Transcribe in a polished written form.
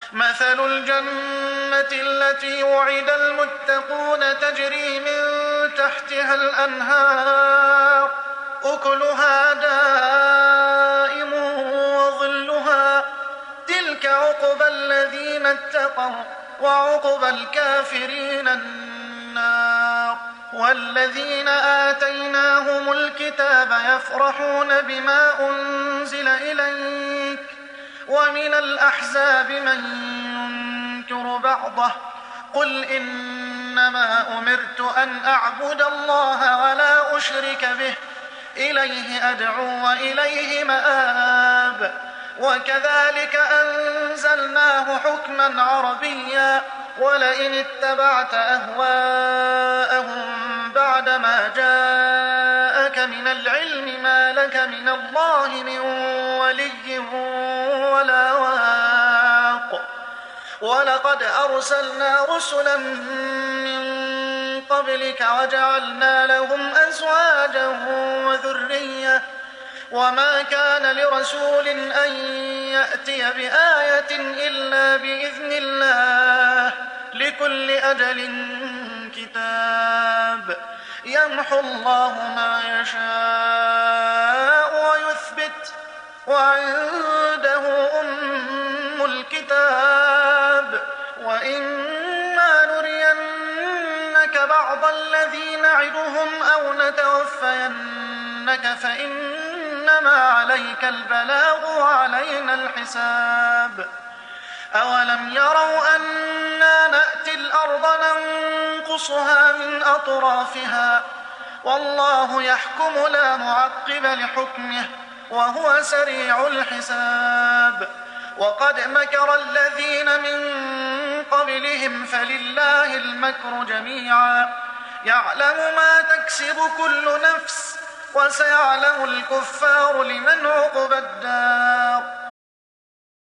مثل الجنة التي وعد المتقون تجري من تحتها الأنهار أكلها دائم وظلها تلك عقبى الذين اتقوا وعقبى الكافرين النار. والذين آتيناهم الكتاب يفرحون بما أنزل إليك ومن الأحزاب من ينكر بعضه قل إنما أمرت أن أعبد الله ولا أشرك به إليه أدعو وإليه مآب. وكذلك أنزلناه حكما عربيا ولئن اتبعت أهواءهم بعدما جاءك من العلم ما لك من الله من ولي ولا واق. ولقد أرسلنا رسلا من قبلك وجعلنا لهم أزواجا وذرية وما كان لرسول أن يأتي بآية إلا بإذن الله لكل أجل كتاب يمحو الله ما يشاء ويثبت وعنده أم الكتاب. وإما نرينك بعض الذي نعدهم أو نتوفينك فإنما عليك البلاغ وعلينا الحساب. أولم يروا أنا نأتي الأرض ننقصها من أطرافها والله يحكم لا معقب لحكمه وهو سريع الحساب. وقد مكر الذين من قبلهم فلله المكر جميعا يعلم ما تكسب كل نفس وسيعلم الكفار لمن عقبى الدار.